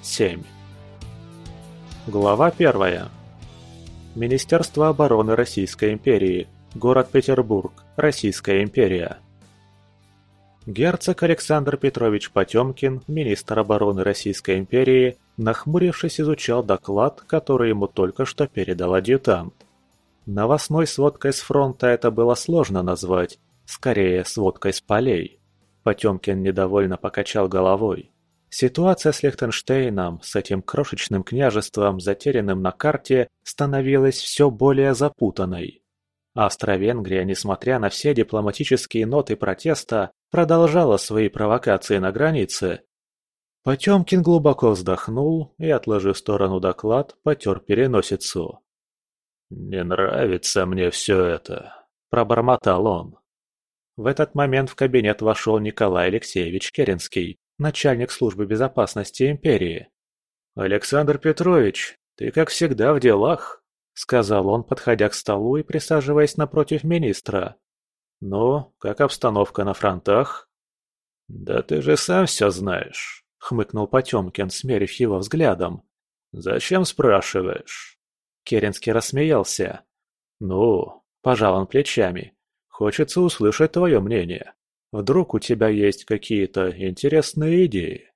7. Глава 1. Министерство обороны Российской империи. Город Петербург. Российская империя. Герцог Александр Петрович Потемкин, министр обороны Российской империи, нахмурившись, изучал доклад, который ему только что передал адъютант. Новостной сводкой с фронта это было сложно назвать, скорее сводкой с полей. Потемкин недовольно покачал головой. Ситуация с Лихтенштейном, с этим крошечным княжеством, затерянным на карте, становилась все более запутанной. Австро-Венгрия, несмотря на все дипломатические ноты протеста, продолжала свои провокации на границе. Потемкин глубоко вздохнул и, отложив в сторону доклад, потер переносицу. «Не нравится мне все это», – пробормотал он. В этот момент в кабинет вошел Николай Алексеевич Керенский, начальник службы безопасности империи. «Александр Петрович, ты как всегда в делах», – сказал он, подходя к столу и присаживаясь напротив министра. «Ну, как обстановка на фронтах?» «Да ты же сам все знаешь», – хмыкнул Потемкин, смерив его взглядом. «Зачем спрашиваешь?» Керенский рассмеялся. «Ну», – пожал он плечами, – «хочется услышать твое мнение. Вдруг у тебя есть какие-то интересные идеи?»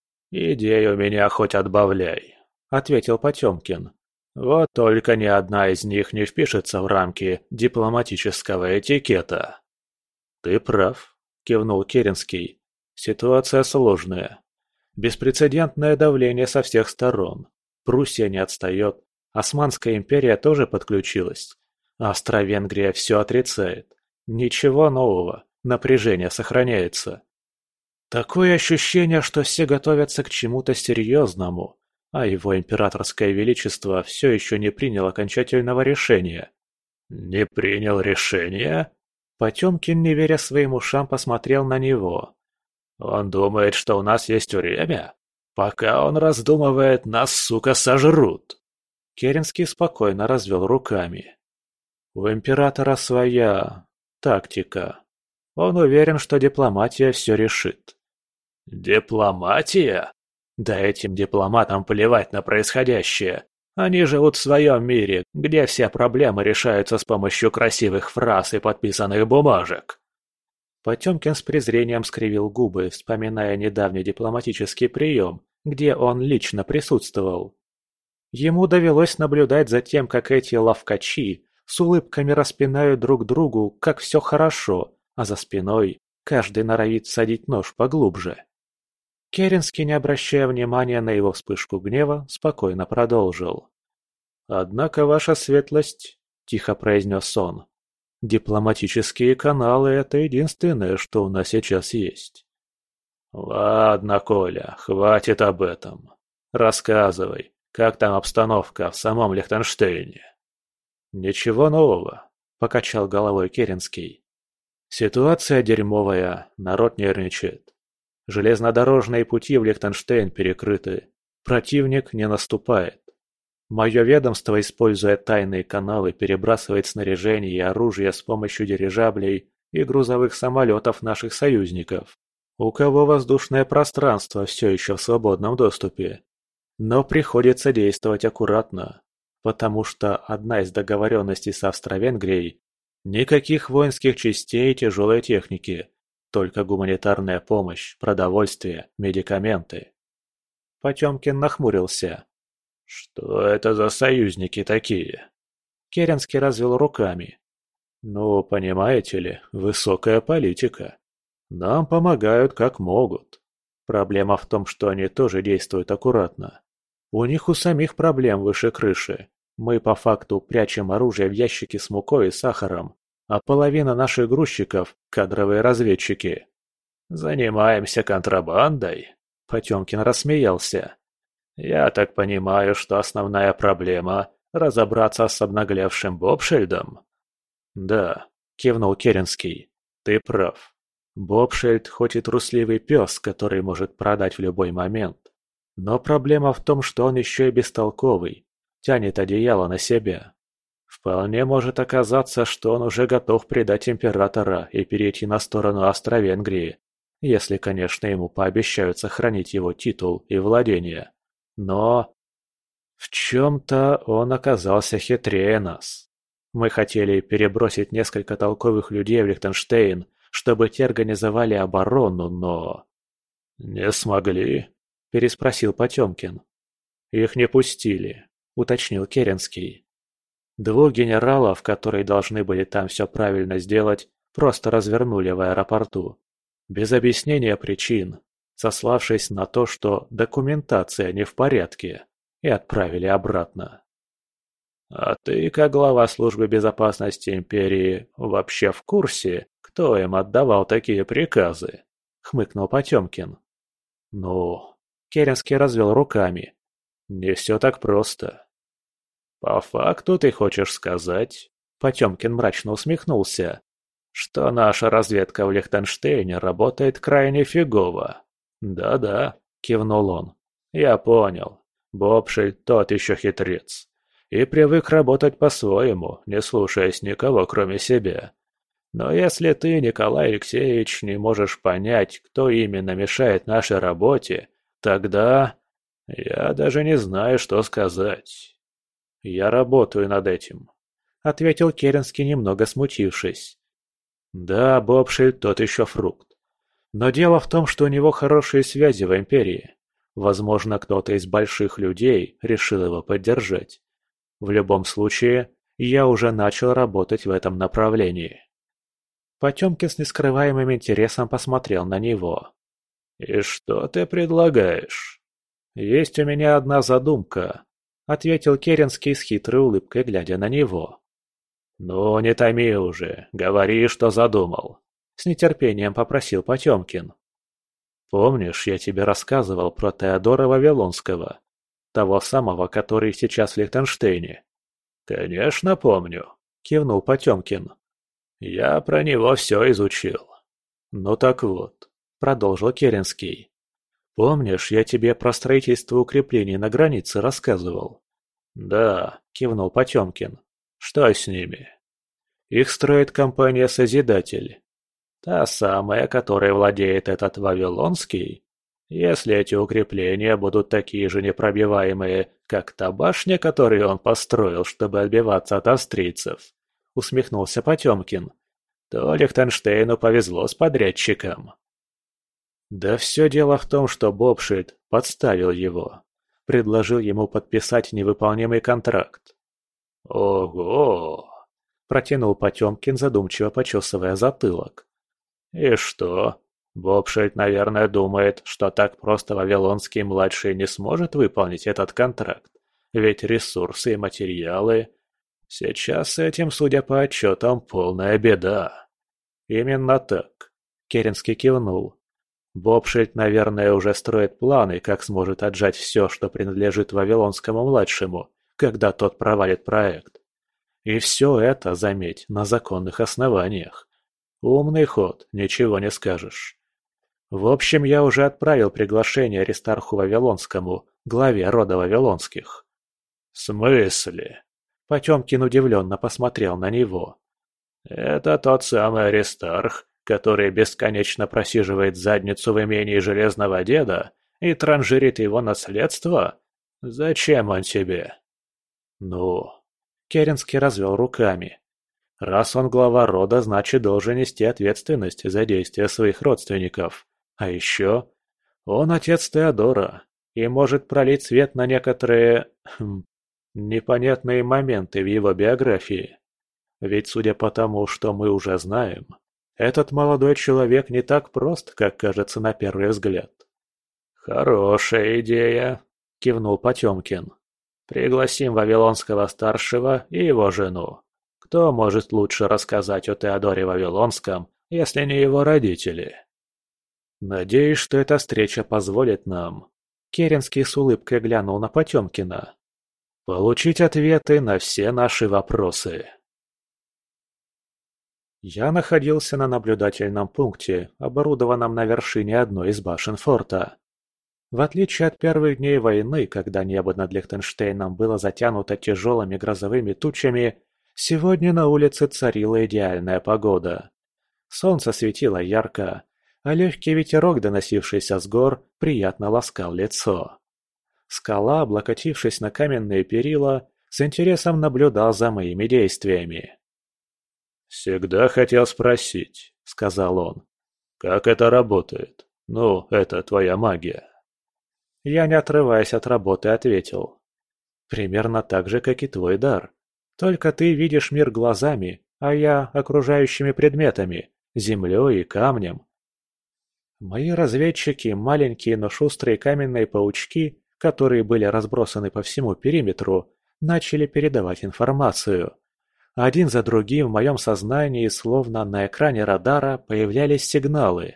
«Идей у меня хоть отбавляй», – ответил Потемкин. «Вот только ни одна из них не впишется в рамки дипломатического этикета». «Ты прав», – кивнул Керенский. «Ситуация сложная. Беспрецедентное давление со всех сторон. Пруссия не отстает. Османская империя тоже подключилась. Австро-Венгрия все отрицает. Ничего нового. Напряжение сохраняется. Такое ощущение, что все готовятся к чему-то серьезному, а его императорское величество все еще не принял окончательного решения». «Не принял решения?» Потемкин, не веря своим ушам, посмотрел на него. «Он думает, что у нас есть время? Пока он раздумывает, нас, сука, сожрут!» Керенский спокойно развел руками. «У императора своя тактика. Он уверен, что дипломатия все решит». «Дипломатия? Да этим дипломатам плевать на происходящее. Они живут в своем мире, где все проблемы решаются с помощью красивых фраз и подписанных бумажек». Потемкин с презрением скривил губы, вспоминая недавний дипломатический прием, где он лично присутствовал. Ему довелось наблюдать за тем, как эти ловкачи с улыбками распинают друг другу, как все хорошо, а за спиной каждый норовит всадить нож поглубже. Керенский, не обращая внимания на его вспышку гнева, спокойно продолжил. «Однако, ваша светлость», – тихо произнес он, – «дипломатические каналы – это единственное, что у нас сейчас есть». «Ладно, Коля, хватит об этом. Рассказывай. Как там обстановка в самом Лихтенштейне?» «Ничего нового», – покачал головой Керенский. «Ситуация дерьмовая, народ нервничает. Железнодорожные пути в Лихтенштейн перекрыты. Противник не наступает. Мое ведомство, используя тайные каналы, перебрасывает снаряжение и оружие с помощью дирижаблей и грузовых самолетов наших союзников, у кого воздушное пространство все еще в свободном доступе. Но приходится действовать аккуратно, потому что одна из договоренностей с Австро-Венгрией – никаких воинских частей и тяжелой техники, только гуманитарная помощь, продовольствие, медикаменты. Потемкин нахмурился. «Что это за союзники такие?» Керенский развел руками. «Ну, понимаете ли, высокая политика. Нам помогают как могут. Проблема в том, что они тоже действуют аккуратно. У них у самих проблем выше крыши. Мы по факту прячем оружие в ящики с мукой и сахаром, а половина наших грузчиков – кадровые разведчики». «Занимаемся контрабандой?» Потемкин рассмеялся. «Я так понимаю, что основная проблема – разобраться с обнаглевшим Бобшельдом?» «Да», – кивнул Керенский, – «ты прав. Бобшельд хоть и трусливый пес, который может продать в любой момент. Но проблема в том, что он еще и бестолковый, тянет одеяло на себя. Вполне может оказаться, что он уже готов предать императора и перейти на сторону Австро-Венгрии, если, конечно, ему пообещают сохранить его титул и владения. Но в чем-то он оказался хитрее нас. Мы хотели перебросить несколько толковых людей в Лихтенштейн, чтобы те организовали оборону, но... «Не смогли?» – переспросил Потемкин. «Их не пустили», – уточнил Керенский. Двух генералов, которые должны были там все правильно сделать, просто развернули в аэропорту. Без объяснения причин, сославшись на то, что документация не в порядке, и отправили обратно. «А ты, как глава службы безопасности империи, вообще в курсе, кто им отдавал такие приказы?» — хмыкнул Потемкин. «Ну...» — Керенский развел руками. «Не все так просто». «По факту ты хочешь сказать?» — Потемкин мрачно усмехнулся. «Что наша разведка в Лихтенштейне работает крайне фигово». «Да-да», — кивнул он. «Я понял. Бобшильд тот еще хитрец. И привык работать по-своему, не слушаясь никого, кроме себя. Но если ты, Николай Алексеевич, не можешь понять, кто именно мешает нашей работе, тогда... я даже не знаю, что сказать». «Я работаю над этим», — ответил Керенский, немного смутившись. «Да, Бобшильд тот еще фрукт. Но дело в том, что у него хорошие связи в империи. Возможно, кто-то из больших людей решил его поддержать. В любом случае, я уже начал работать в этом направлении». Потемкин с нескрываемым интересом посмотрел на него. «И что ты предлагаешь?» «Есть у меня одна задумка», — ответил Керенский с хитрой улыбкой, глядя на него. «Ну, не томи уже, говори, что задумал», — с нетерпением попросил Потемкин. «Помнишь, я тебе рассказывал про Теодора Вавилонского, того самого, который сейчас в Лихтенштейне?» «Конечно помню», — кивнул Потемкин. «Я про него все изучил». «Ну так вот», — продолжил Керенский. «Помнишь, я тебе про строительство укреплений на границе рассказывал?» «Да», — кивнул Потемкин. «Что с ними?» «Их строит компания «Созидатель». Та самая, которой владеет этот Вавилонский. Если эти укрепления будут такие же непробиваемые, как та башня, которую он построил, чтобы отбиваться от австрийцев», — усмехнулся Потемкин, — «то Лихтенштейну повезло с подрядчиком». Да все дело в том, что Бобшильд подставил его, предложил ему подписать невыполнимый контракт. «Ого!» – протянул Потемкин, задумчиво почесывая затылок. «И что? Бобшильд, наверное, думает, что так просто Вавилонский-младший не сможет выполнить этот контракт, ведь ресурсы и материалы... Сейчас с этим, судя по отчетам, полная беда». «Именно так», – Керенский кивнул. Бобшильд, наверное, уже строит планы, как сможет отжать все, что принадлежит Вавилонскому-младшему, когда тот провалит проект. И все это, заметь, на законных основаниях. Умный ход, ничего не скажешь. В общем, я уже отправил приглашение Аристарху Вавилонскому, главе рода Вавилонских. «В смысле?» Потемкин удивленно посмотрел на него. «Это тот самый Аристарх, который бесконечно просиживает задницу в имении Железного Деда и транжирит его наследство? Зачем он тебе?» «Ну...» Керенский развел руками. «Раз он глава рода, значит, должен нести ответственность за действия своих родственников. А еще... он отец Теодора и может пролить свет на некоторые... непонятные моменты в его биографии. Ведь, судя по тому, что мы уже знаем, этот молодой человек не так прост, как кажется на первый взгляд». «Хорошая идея», — кивнул Потемкин. «Пригласим Вавилонского-старшего и его жену. Кто может лучше рассказать о Теодоре Вавилонском, если не его родители?» «Надеюсь, что эта встреча позволит нам», — Керенский с улыбкой глянул на Потемкина, — «получить ответы на все наши вопросы». Я находился на наблюдательном пункте, оборудованном на вершине одной из башен форта. В отличие от первых дней войны, когда небо над Лихтенштейном было затянуто тяжелыми грозовыми тучами, сегодня на улице царила идеальная погода. Солнце светило ярко, а легкий ветерок, доносившийся с гор, приятно ласкал лицо. Скала, облокотившись на каменные перила, с интересом наблюдал за моими действиями. «Всегда хотел спросить», — сказал он, — «как это работает? Ну, это твоя магия». Я, не отрываясь от работы, ответил. «Примерно так же, как и твой дар. Только ты видишь мир глазами, а я окружающими предметами, землей и камнем». Мои разведчики, маленькие, но шустрые каменные паучки, которые были разбросаны по всему периметру, начали передавать информацию. Один за другим в моем сознании, словно на экране радара, появлялись сигналы.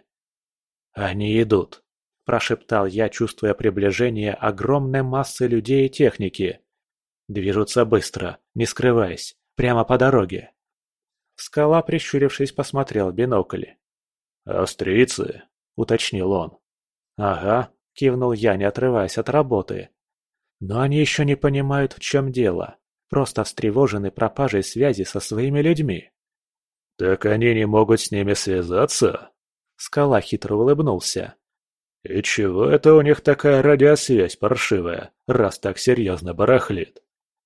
«Они идут», – прошептал я, чувствуя приближение огромной массы людей и техники. «Движутся быстро, не скрываясь, прямо по дороге». Скала, прищурившись, посмотрел в бинокль. «Австрийцы?» – уточнил он. «Ага», – кивнул я, не отрываясь от работы. «Но они еще не понимают, в чем дело. Просто встревожены пропажей связи со своими людьми». «Так они не могут с ними связаться?» Скала хитро улыбнулся. «И чего это у них такая радиосвязь паршивая, раз так серьезно барахлит?»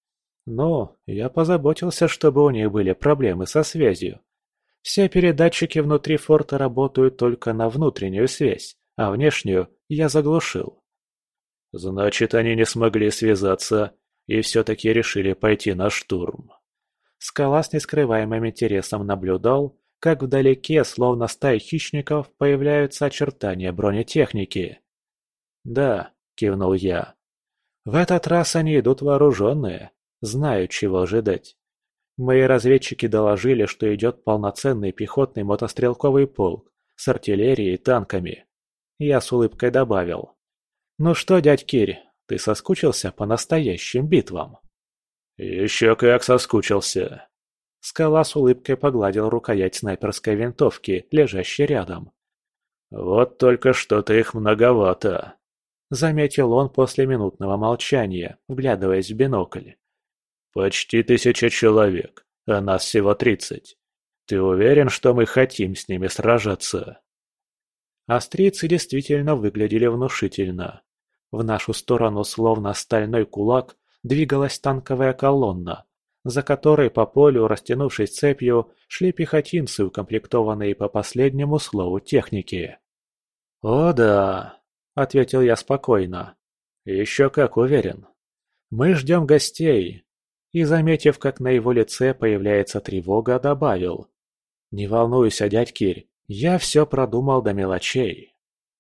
«Ну, я позаботился, чтобы у них были проблемы со связью. Все передатчики внутри форта работают только на внутреннюю связь, а внешнюю я заглушил». «Значит, они не смогли связаться и все-таки решили пойти на штурм». Скала с нескрываемым интересом наблюдал, как вдалеке, словно стаи хищников, появляются очертания бронетехники. «Да», — кивнул я. «В этот раз они идут вооруженные, знают, чего ожидать. Мои разведчики доложили, что идет полноценный пехотный мотострелковый полк с артиллерией и танками». Я с улыбкой добавил. «Ну что, дядь Кирь, ты соскучился по настоящим битвам?» «Еще как соскучился!» Скала с улыбкой погладил рукоять снайперской винтовки, лежащей рядом. «Вот только что-то их многовато», — заметил он после минутного молчания, вглядываясь в бинокль. «Почти 1000 человек, а нас всего 30. Ты уверен, что мы хотим с ними сражаться?» Австрийцы действительно выглядели внушительно. В нашу сторону, словно стальной кулак, двигалась танковая колонна, за которой по полю, растянувшись цепью, шли пехотинцы, укомплектованные по последнему слову техники. «О да», — ответил я спокойно. «Еще как уверен. Мы ждем гостей». И, заметив, как на его лице появляется тревога, добавил. «Не волнуйся, дядь Кирь, я все продумал до мелочей».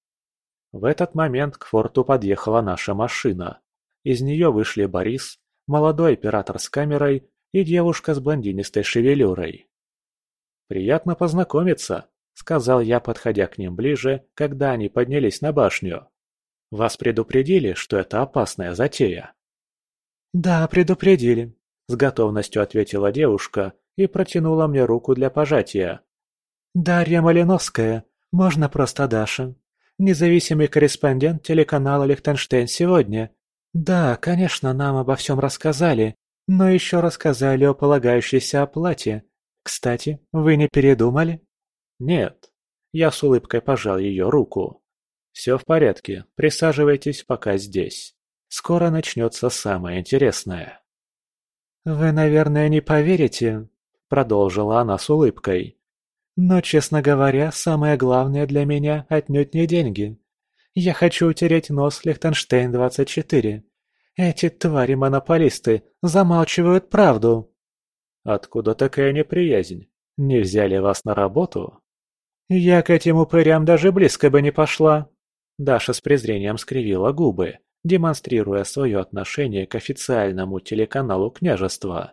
В этот момент к форту подъехала наша машина. Из нее вышли Борис, молодой оператор с камерой и девушка с блондинистой шевелюрой. «Приятно познакомиться», — сказал я, подходя к ним ближе, когда они поднялись на башню. «Вас предупредили, что это опасная затея?» «Да, предупредили», — с готовностью ответила девушка и протянула мне руку для пожатия. «Дарья Малиновская, можно просто Даша. Независимый корреспондент телеканала «Лихтенштейн сегодня». Да, конечно, нам обо всем рассказали, но еще рассказали о полагающейся оплате. Кстати, вы не передумали?» «Нет». Я с улыбкой пожал ее руку. «Все в порядке, присаживайтесь пока здесь. Скоро начнется самое интересное». «Вы, наверное, не поверите», — продолжила она с улыбкой. «Но, честно говоря, самое главное для меня отнюдь не деньги. Я хочу утереть нос Лихтенштейн-24. Эти твари-монополисты замалчивают правду». «Откуда такая неприязнь? Не взяли вас на работу?» «Я к этим упырям даже близко бы не пошла». Даша с презрением скривила губы, демонстрируя свое отношение к официальному телеканалу княжества.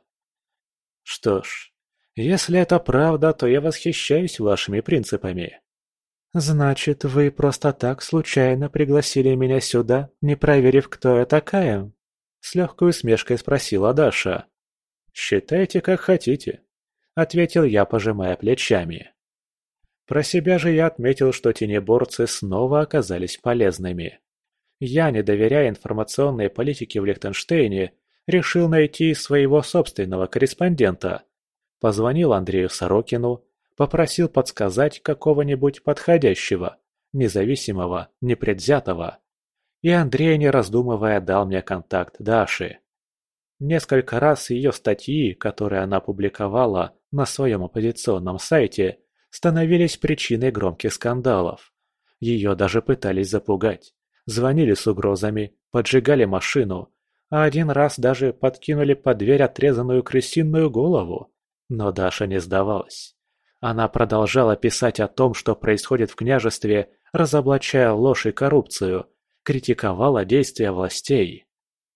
«Что ж, если это правда, то я восхищаюсь вашими принципами». «Значит, вы просто так случайно пригласили меня сюда, не проверив, кто я такая?» С легкой усмешкой спросила Даша. «Считайте, как хотите», — ответил я, пожимая плечами. Про себя же я отметил, что тенеборцы снова оказались полезными. Я, не доверяя информационной политике в Лихтенштейне, решил найти своего собственного корреспондента. Позвонил Андрею Сорокину, попросил подсказать какого-нибудь подходящего, независимого, непредвзятого. и Андрей, не раздумывая, дал мне контакт Даши. Несколько раз ее статьи, которые она публиковала на своем оппозиционном сайте, становились причиной громких скандалов. Ее даже пытались запугать. Звонили с угрозами, поджигали машину, а один раз даже подкинули под дверь отрезанную крысиную голову. Но Даша не сдавалась. Она продолжала писать о том, что происходит в княжестве, разоблачая ложь и коррупцию, критиковала действия властей.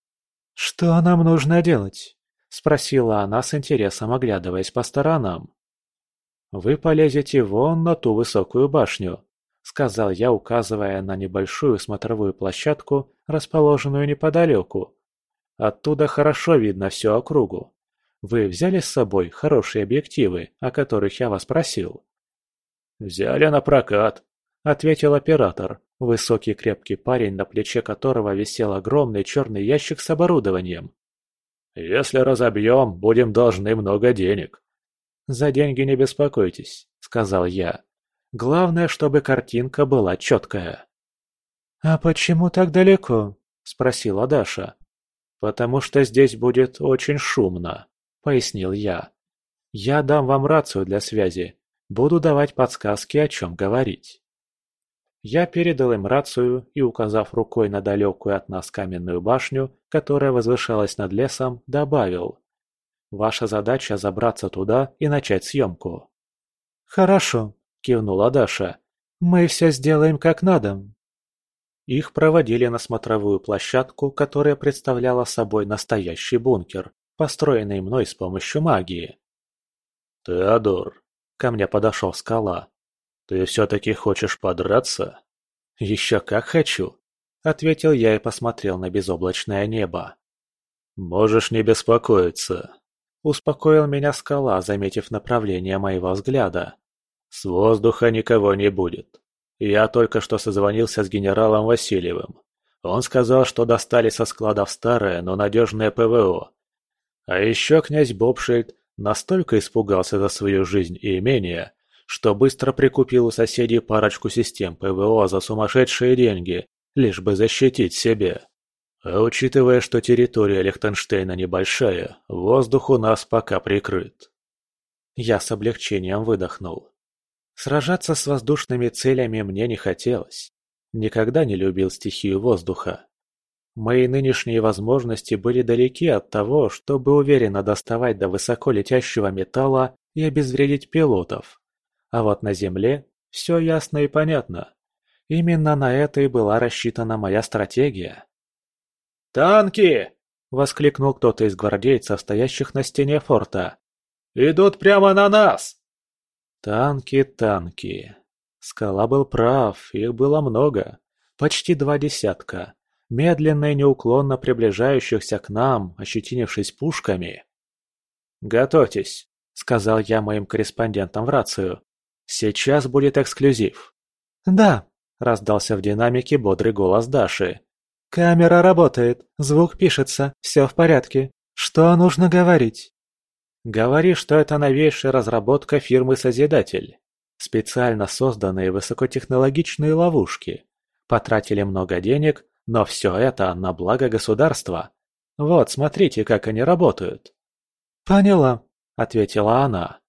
«Что нам нужно делать?» – спросила она с интересом, оглядываясь по сторонам. «Вы полезете вон на ту высокую башню», – сказал я, указывая на небольшую смотровую площадку, расположенную неподалеку. «Оттуда хорошо видно всю округу. Вы взяли с собой хорошие объективы, о которых я вас просил?» «Взяли на прокат», – ответил оператор, высокий крепкий парень, на плече которого висел огромный черный ящик с оборудованием. «Если разобьем, будем должны много денег». «За деньги не беспокойтесь», – сказал я. «Главное, чтобы картинка была четкая». «А почему так далеко?» – спросила Даша. «Потому что здесь будет очень шумно», – пояснил я. «Я дам вам рацию для связи. Буду давать подсказки, о чем говорить». Я передал им рацию и, указав рукой на далекую от нас каменную башню, которая возвышалась над лесом, добавил: «Ваша задача забраться туда и начать съемку». «Хорошо», – кивнула Даша. «Мы все сделаем как надо». Их проводили на смотровую площадку, которая представляла собой настоящий бункер, построенный мной с помощью магии. «Теодор», – ко мне подошел Скала, – «ты все-таки хочешь подраться?» «Еще как хочу», – ответил я и посмотрел на безоблачное небо. «Можешь не беспокоиться», – успокоил меня Скала, заметив направление моего взгляда. «С воздуха никого не будет. Я только что созвонился с генералом Васильевым. Он сказал, что достали со складов старое, но надежное ПВО. А еще князь Бобшильд настолько испугался за свою жизнь и имение, что быстро прикупил у соседей парочку систем ПВО за сумасшедшие деньги, лишь бы защитить себя. А учитывая, что территория Лихтенштейна небольшая, воздух у нас пока прикрыт». Я с облегчением выдохнул. Сражаться с воздушными целями мне не хотелось. Никогда не любил стихию воздуха. Мои нынешние возможности были далеки от того, чтобы уверенно доставать до высоко летящего металла и обезвредить пилотов. А вот на Земле все ясно и понятно. Именно на это и была рассчитана моя стратегия. «Танки!» – воскликнул кто-то из гвардейцев, стоящих на стене форта. «Идут прямо на нас!» Танки, танки. Скала был прав, их было много. Почти 2 десятка. Медленно и неуклонно приближающихся к нам, ощетинившись пушками. «Готовьтесь», — сказал я моим корреспондентам в рацию. «Сейчас будет эксклюзив». «Да», — раздался в динамике бодрый голос Даши. «Камера работает, звук пишется, все в порядке. Что нужно говорить?» «Говори, что это новейшая разработка фирмы «Созидатель». Специально созданные высокотехнологичные ловушки. Потратили много денег, но все это на благо государства. Вот, смотрите, как они работают». «Поняла», — ответила она.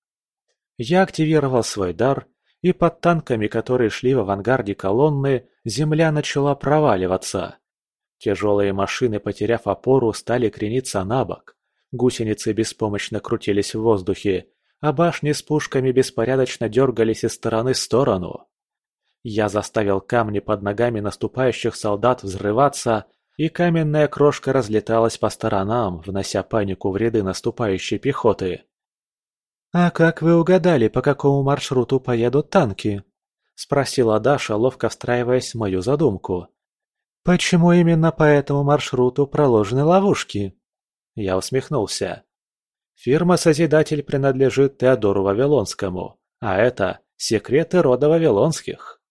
Я активировал свой дар, и под танками, которые шли в авангарде колонны, земля начала проваливаться. Тяжелые машины, потеряв опору, стали крениться на бок. Гусеницы беспомощно крутились в воздухе, а башни с пушками беспорядочно дергались из стороны в сторону. Я заставил камни под ногами наступающих солдат взрываться, и каменная крошка разлеталась по сторонам, внося панику в ряды наступающей пехоты. «А как вы угадали, по какому маршруту поедут танки?» – спросила Даша, ловко встраиваясь в мою задумку. «Почему именно по этому маршруту проложены ловушки?» Я усмехнулся. Фирма «Созидатель» принадлежит Теодору Вавилонскому, а это секреты рода Вавилонских.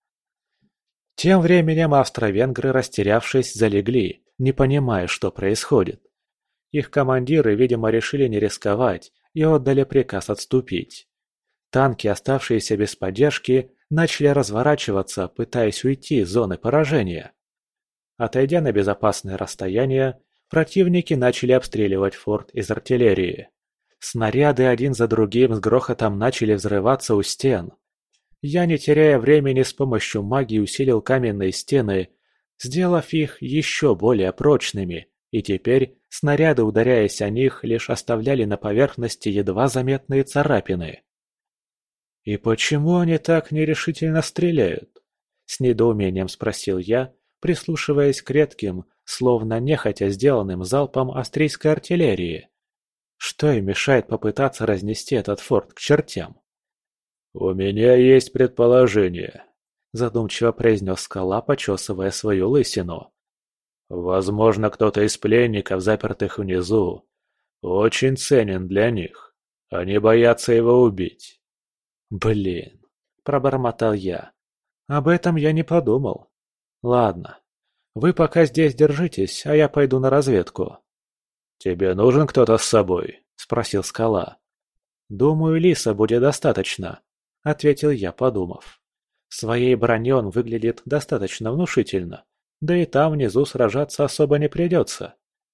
Тем временем австро-венгры, растерявшись, залегли, не понимая, что происходит. Их командиры, видимо, решили не рисковать и отдали приказ отступить. Танки, оставшиеся без поддержки, начали разворачиваться, пытаясь уйти из зоны поражения. Отойдя на безопасное расстояние, противники начали обстреливать форт из артиллерии. Снаряды один за другим с грохотом начали взрываться у стен. Я, не теряя времени, с помощью магии усилил каменные стены, сделав их еще более прочными, и теперь снаряды, ударяясь о них, лишь оставляли на поверхности едва заметные царапины. «И почему они так нерешительно стреляют?» — с недоумением спросил я, прислушиваясь к редким, словно нехотя сделанным залпам австрийской артиллерии. Что им мешает попытаться разнести этот форт к чертям? «У меня есть предположение», — задумчиво произнес Скала, почесывая свою лысину. «Возможно, кто-то из пленников, запертых внизу, очень ценен для них. Они боятся его убить». «Блин», — пробормотал я. «Об этом я не подумал. Ладно, вы пока здесь держитесь, а я пойду на разведку». «Тебе нужен кто-то с собой?» — спросил Скала. «Думаю, Лиса будет достаточно», — ответил я, подумав. В своей броне он выглядит достаточно внушительно, да и там внизу сражаться особо не придется.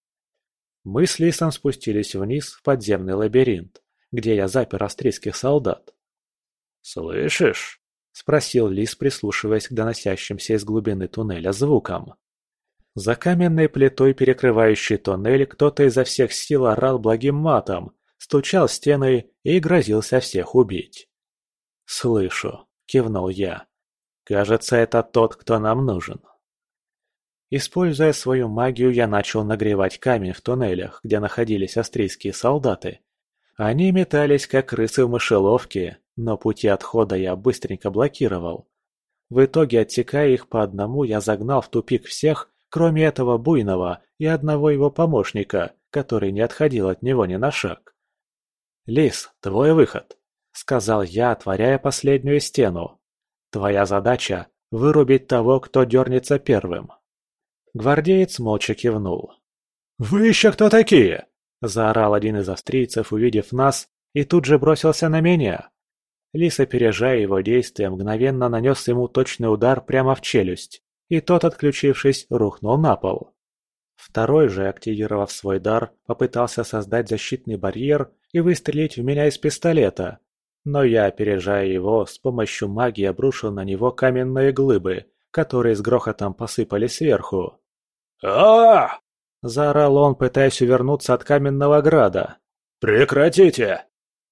Мы с Лисом спустились вниз в подземный лабиринт, где я запер австрийских солдат. «Слышишь?» — спросил Лис, прислушиваясь к доносящимся из глубины туннеля звукам. За каменной плитой, перекрывающей туннель, кто-то изо всех сил орал благим матом, стучал в стены и грозился всех убить. «Слышу», — кивнул я. «Кажется, это тот, кто нам нужен». Используя свою магию, я начал нагревать камень в туннелях, где находились австрийские солдаты. Они метались, как крысы в мышеловке, но пути отхода я быстренько блокировал. В итоге, отсекая их по одному, я загнал в тупик всех, кроме этого буйного и одного его помощника, который не отходил от него ни на шаг. «Лис, твой выход», — сказал я, отворяя последнюю стену. «Твоя задача — вырубить того, кто дернется первым». Гвардеец молча кивнул. «Вы еще кто такие?» — заорал один из австрийцев, увидев нас, и тут же бросился на меня. Лис, опережая его действия, мгновенно нанес ему точный удар прямо в челюсть, и тот, отключившись, рухнул на пол. Второй же, активировав свой дар, попытался создать защитный барьер и выстрелить в меня из пистолета, но я, опережая его, с помощью магии обрушил на него каменные глыбы, которые с грохотом посыпались сверху. «А-а-а!» – заорал он, пытаясь увернуться от каменного града. «Прекратите!»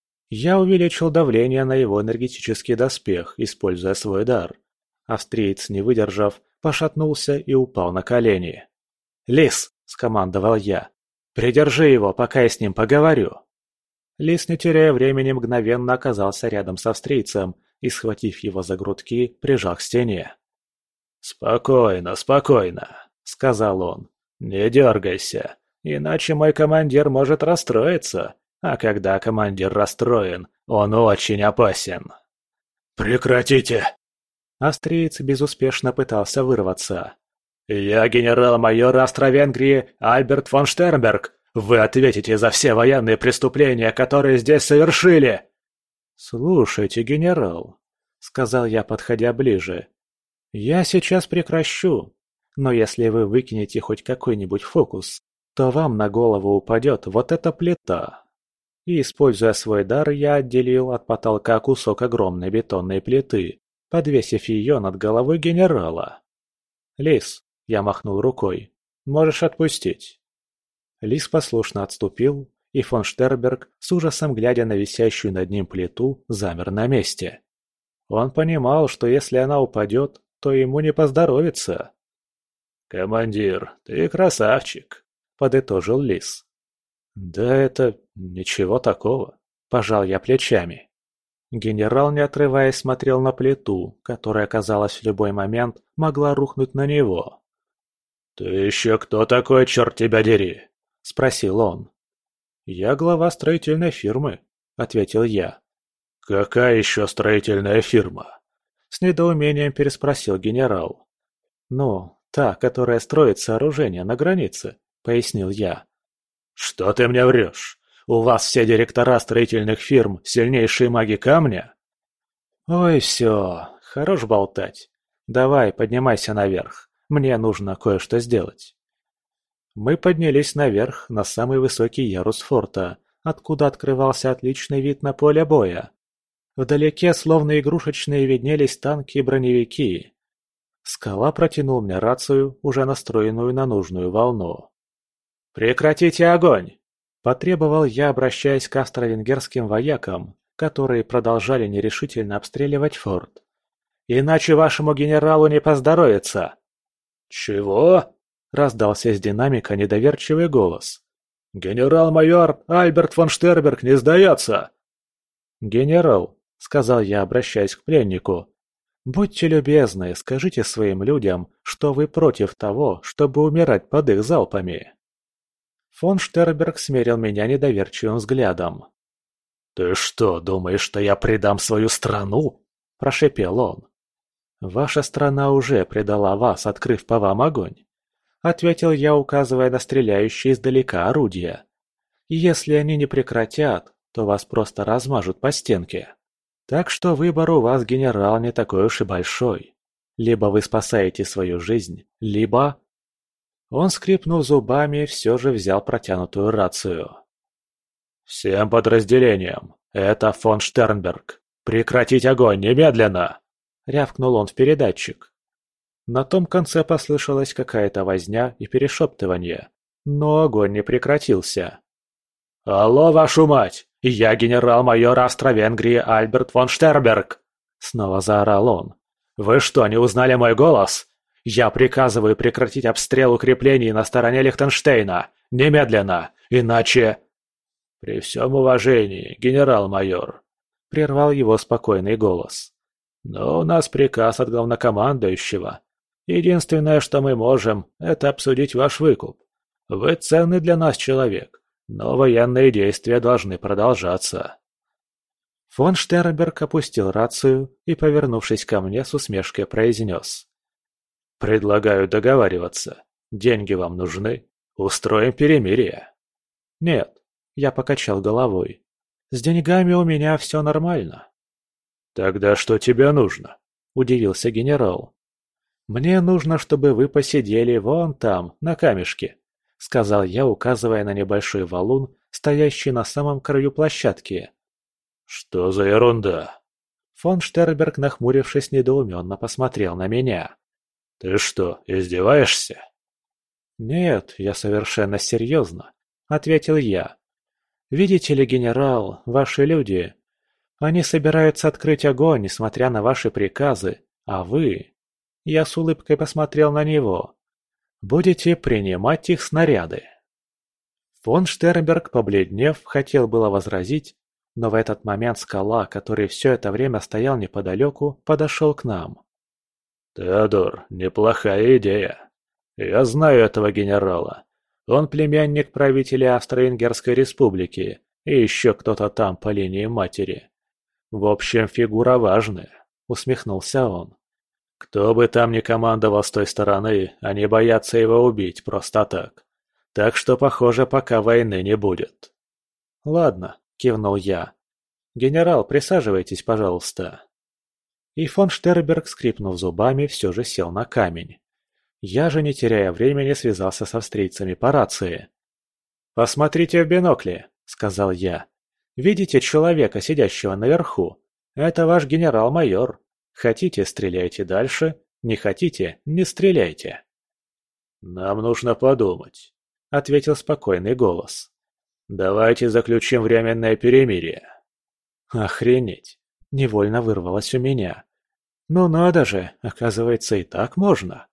Я увеличил давление на его энергетический доспех, используя свой дар. Австриец, не выдержав, пошатнулся и упал на колени. «Лис!» – скомандовал я. «Придержи его, пока я с ним поговорю». Лис, не теряя времени, мгновенно оказался рядом с австрийцем и, схватив его за грудки, прижал к стене. «Спокойно, спокойно», — сказал он. «Не дергайся, иначе мой командир может расстроиться, а когда командир расстроен, он очень опасен». «Прекратите!» Австриец безуспешно пытался вырваться. «Я генерал-майор Австро-Венгрии Альберт фон Штернберг. Вы ответите за все военные преступления, которые здесь совершили!» «Слушайте, генерал», — сказал я, подходя ближе, — «я сейчас прекращу, но если вы выкинете хоть какой-нибудь фокус, то вам на голову упадет вот эта плита». И, используя свой дар, я отделил от потолка кусок огромной бетонной плиты, подвесив ее над головой генерала. «Лис», — я махнул рукой, — «можешь отпустить». Лис послушно отступил, и фон Штернберг, с ужасом глядя на висящую над ним плиту, замер на месте. Он понимал, что если она упадет, то ему не поздоровится. «Командир, ты красавчик», — подытожил Лис. «Да это ничего такого», — пожал я плечами. Генерал, не отрываясь, смотрел на плиту, которая, казалось, в любой момент могла рухнуть на него. «Ты еще кто такой, черт тебя дери?» — спросил он. «Я глава строительной фирмы», — ответил я. «Какая еще строительная фирма?» — с недоумением переспросил генерал. «Ну, та, которая строит сооружения на границе», — пояснил я. «Что ты мне врешь? У вас все директора строительных фирм сильнейшие маги камня?» «Ой, все, хорош болтать. Давай, поднимайся наверх. Мне нужно кое-что сделать. Мы поднялись наверх, на самый высокий ярус форта, откуда открывался отличный вид на поле боя. Вдалеке, словно игрушечные, виднелись танки и броневики. Скала протянул мне рацию, уже настроенную на нужную волну. «Прекратите огонь!» – потребовал я, обращаясь к австро-венгерским воякам, которые продолжали нерешительно обстреливать форт. «Иначе вашему генералу не поздоровится!» «Чего?» – раздался из динамика недоверчивый голос. «Генерал-майор Альберт фон Штерберг не сдается!» «Генерал», – сказал я, обращаясь к пленнику, – «будьте любезны, скажите своим людям, что вы против того, чтобы умирать под их залпами». Фон Штерберг смерил меня недоверчивым взглядом. «Ты что, думаешь, что я предам свою страну?» – прошепел он. «Ваша страна уже предала вас, открыв по вам огонь», – ответил я, указывая на стреляющие издалека орудия. «Если они не прекратят, то вас просто размажут по стенке. Так что выбор у вас, генерал, не такой уж и большой. Либо вы спасаете свою жизнь, либо...» Он, скрипнув зубами, все же взял протянутую рацию. «Всем подразделениям, это фон Штернберг. Прекратить огонь немедленно!» — рявкнул он в передатчик. На том конце послышалась какая-то возня и перешептывание, но огонь не прекратился. «Алло, вашу мать! Я генерал-майор Австро-Венгрии Альберт фон Штернберг!» — снова заорал он. «Вы что, не узнали мой голос? Я приказываю прекратить обстрел укреплений на стороне Лихтенштейна! Немедленно! Иначе...» «При всем уважении, генерал-майор», — прервал его спокойный голос. «Но у нас приказ от главнокомандующего. Единственное, что мы можем, это обсудить ваш выкуп. Вы ценный для нас человек, но военные действия должны продолжаться». Фон Штернберг опустил рацию и, повернувшись ко мне, с усмешкой произнес. «Предлагаю договариваться. Деньги вам нужны? Устроим перемирие». «Нет», — я покачал головой. «С деньгами у меня все нормально». «Тогда что тебе нужно?» – удивился генерал. «Мне нужно, чтобы вы посидели вон там, на камешке», – сказал я, указывая на небольшой валун, стоящий на самом краю площадки. «Что за ерунда?» Фон Штерберг, нахмурившись, недоуменно посмотрел на меня. «Ты что, издеваешься?» «Нет, я совершенно серьезно», – ответил я. «Видите ли, генерал, ваши люди, они собираются открыть огонь, несмотря на ваши приказы, а вы...» Я с улыбкой посмотрел на него. «Будете принимать их снаряды». Фон Штернберг, побледнев, хотел было возразить, но в этот момент скала, который все это время стоял неподалеку, подошел к нам. «Теодор, неплохая идея. Я знаю этого генерала. Он племянник правителя Австро-Венгерской республики и еще кто-то там по линии матери. В общем, фигура важная», — усмехнулся он. «Кто бы там ни командовал с той стороны, они боятся его убить просто так. Так что, похоже, пока войны не будет». «Ладно», — кивнул я. «Генерал, присаживайтесь, пожалуйста». И фон Штерберг, скрипнув зубами, все же сел на камень. Я же, не теряя времени, связался с австрийцами по рации. «Посмотрите в бинокли», — сказал я. «Видите человека, сидящего наверху? Это ваш генерал-майор. Хотите — стреляйте дальше, не хотите — не стреляйте». «Нам нужно подумать», — ответил спокойный голос. «Давайте заключим временное перемирие». «Охренеть!» — невольно вырвалось у меня. «Ну надо же, оказывается, и так можно».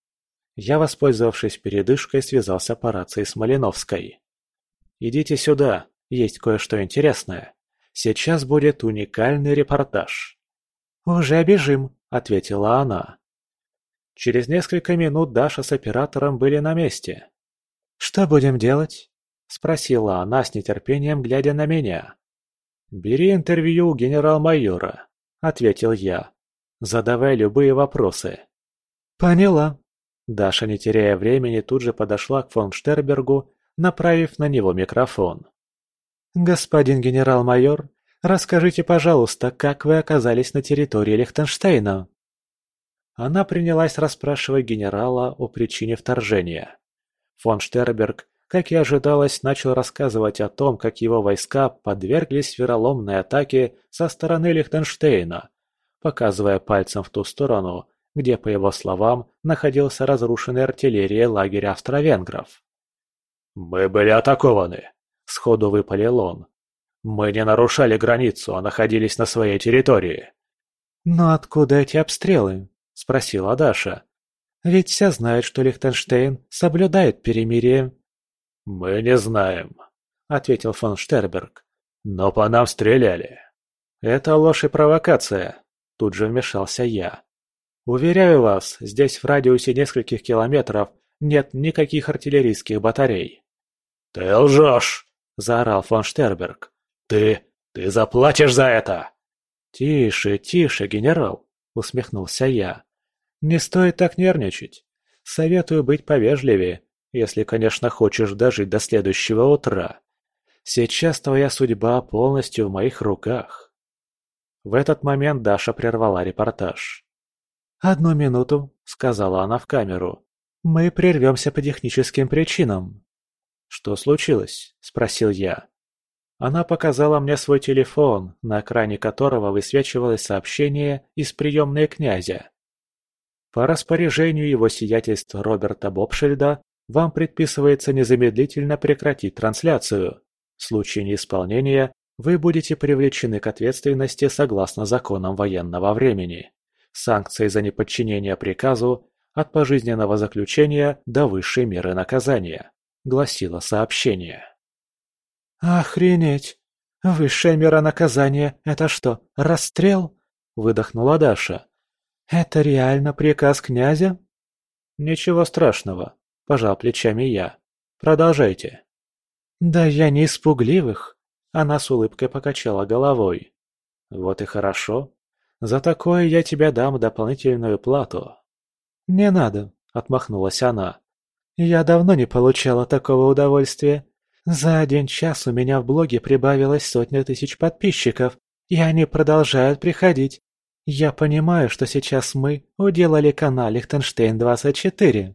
Я, воспользовавшись передышкой, связался по рации с Малиновской. «Идите сюда, есть кое-что интересное. Сейчас будет уникальный репортаж». «Уже бежим», — ответила она. Через несколько минут Даша с оператором были на месте. «Что будем делать?» — спросила она с нетерпением, глядя на меня. «Бери интервью у генерал-майора», — ответил я. «Задавай любые вопросы». «Поняла». Даша, не теряя времени, тут же подошла к фон Штербергу, направив на него микрофон. «Господин генерал-майор, расскажите, пожалуйста, как вы оказались на территории Лихтенштейна?» Она принялась расспрашивать генерала о причине вторжения. Фон Штерберг, как и ожидалось, начал рассказывать о том, как его войска подверглись вероломной атаке со стороны Лихтенштейна, показывая пальцем в ту сторону, где, по его словам, находился разрушенный артиллерией лагерь австро-венгров. «Мы были атакованы», — сходу выпалил он. «Мы не нарушали границу, а находились на своей территории». «Но откуда эти обстрелы?» — спросила Даша. «Ведь все знают, что Лихтенштейн соблюдает перемирие». «Мы не знаем», — ответил фон Штерберг. «Но по нам стреляли». «Это ложь и провокация», — тут же вмешался я. «Уверяю вас, здесь в радиусе нескольких километров нет никаких артиллерийских батарей». «Ты лжешь!» – заорал фон Штерберг. «Ты заплатишь за это!» «Тише, тише, генерал!» – усмехнулся я. «Не стоит так нервничать. Советую быть повежливее, если, конечно, хочешь дожить до следующего утра. Сейчас твоя судьба полностью в моих руках». В этот момент Даша прервала репортаж. «Одну минуту», – сказала она в камеру. «Мы прервемся по техническим причинам». «Что случилось?» – спросил я. Она показала мне свой телефон, на экране которого высвечивалось сообщение из приемной князя. «По распоряжению его сиятельства Роберта Бобшельда вам предписывается незамедлительно прекратить трансляцию. В случае неисполнения вы будете привлечены к ответственности согласно законам военного времени. Санкции за неподчинение приказу от пожизненного заключения до высшей меры наказания», — гласило сообщение. «Охренеть! Высшая мера наказания — это что, расстрел?» — выдохнула Даша. «Это реально приказ князя?» «Ничего страшного», — пожал плечами я. «Продолжайте». «Да я не из пугливых», — она с улыбкой покачала головой. «Вот и хорошо. За такое я тебе дам дополнительную плату». «Не надо», — отмахнулась она. «Я давно не получала такого удовольствия. За 1 час у меня в блоге прибавилось 100 тысяч подписчиков, и они продолжают приходить. Я понимаю, что сейчас мы уделали канал Лихтенштейн-24».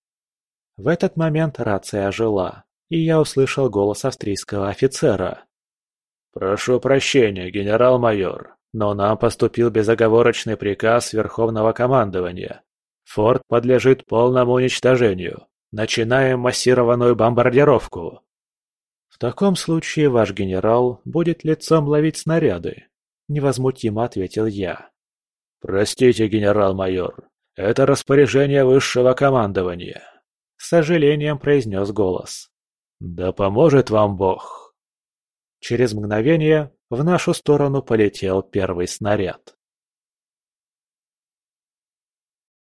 В этот момент рация ожила, и я услышал голос австрийского офицера. «Прошу прощения, генерал-майор, но нам поступил безоговорочный приказ Верховного командования. Форт подлежит полному уничтожению. Начинаем массированную бомбардировку». «В таком случае ваш генерал будет лицом ловить снаряды», — невозмутимо ответил я. «Простите, генерал-майор, это распоряжение высшего командования», — с сожалением произнес голос. «Да поможет вам Бог». Через мгновение в нашу сторону полетел первый снаряд.